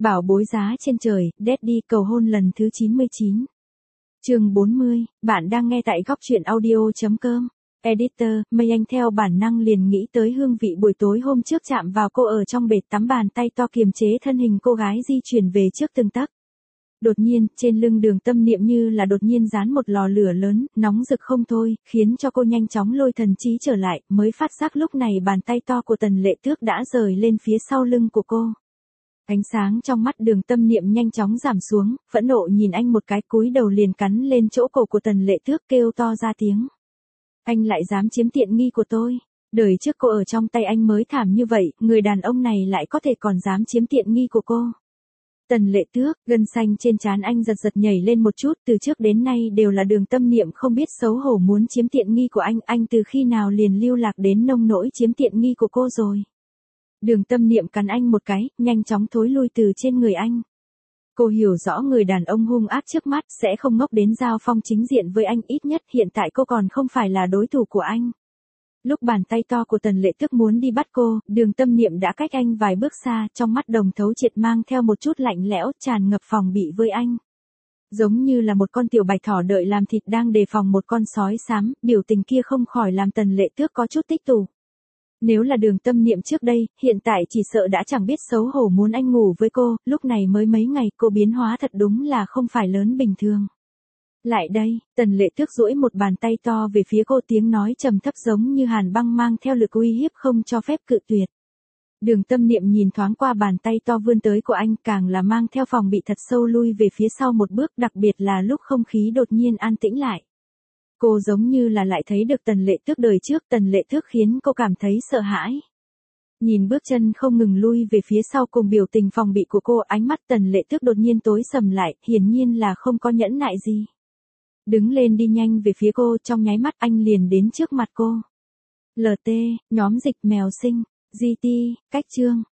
Bảo bối giá trên trời, Daddy cầu hôn lần thứ 99. Chương 40, bạn đang nghe tại góc truyện audio.com. Editor, Mây Anh theo bản năng liền nghĩ tới hương vị buổi tối hôm trước chạm vào cô ở trong bệt tắm, bàn tay to kiềm chế thân hình cô gái di chuyển về trước từng tấc. Đột nhiên, trên lưng Đường Tâm Niệm như là đột nhiên dán một lò lửa lớn, nóng rực không thôi, khiến cho cô nhanh chóng lôi thần trí trở lại, mới phát giác lúc này bàn tay to của Tần Lệ Tước đã rời lên phía sau lưng của cô. Ánh sáng trong mắt Đường Tâm Niệm nhanh chóng giảm xuống, phẫn nộ nhìn anh một cái, cúi đầu liền cắn lên chỗ cổ của Tần Lệ Tước, kêu to ra tiếng. Anh lại dám chiếm tiện nghi của tôi. Đời trước cô ở trong tay anh mới thảm như vậy, người đàn ông này lại có thể còn dám chiếm tiện nghi của cô. Tần Lệ Tước, gân xanh trên trán anh giật giật nhảy lên một chút, từ trước đến nay đều là Đường Tâm Niệm không biết xấu hổ muốn chiếm tiện nghi của anh từ khi nào liền lưu lạc đến nông nỗi chiếm tiện nghi của cô rồi. Đường Tâm Niệm cắn anh một cái, nhanh chóng thối lui từ trên người anh. Cô hiểu rõ người đàn ông hung ác trước mắt sẽ không ngốc đến giao phong chính diện với anh, ít nhất hiện tại cô còn không phải là đối thủ của anh. Lúc bàn tay to của Tần Lệ Tước muốn đi bắt cô, Đường Tâm Niệm đã cách anh vài bước xa, trong mắt Đồng Thấu Triệt mang theo một chút lạnh lẽo, tràn ngập phòng bị với anh. Giống như là một con tiểu bạch thỏ đợi làm thịt đang đề phòng một con sói xám, biểu tình kia không khỏi làm Tần Lệ Tước có chút tích tụ. Nếu là Đường Tâm Niệm trước đây, hiện tại chỉ sợ đã chẳng biết xấu hổ muốn anh ngủ với cô, lúc này mới mấy ngày cô biến hóa thật đúng là không phải lớn bình thường. Lại đây, Tần Lệ Tước duỗi một bàn tay to về phía cô, tiếng nói trầm thấp giống như hàn băng mang theo lực uy hiếp không cho phép cự tuyệt. Đường Tâm Niệm nhìn thoáng qua bàn tay to vươn tới của anh, càng là mang theo phòng bị thật sâu lui về phía sau một bước, đặc biệt là lúc không khí đột nhiên an tĩnh lại. Cô giống như là lại thấy được Tần Lệ Tước đời trước, Tần Lệ Tước khiến cô cảm thấy sợ hãi. Nhìn bước chân không ngừng lui về phía sau cùng biểu tình phòng bị của cô, ánh mắt Tần Lệ Tước đột nhiên tối sầm lại, hiển nhiên là không có nhẫn nại gì. Đứng lên đi nhanh về phía cô, trong nháy mắt anh liền đến trước mặt cô. LT, nhóm dịch mèo sinh, GT, cách chương.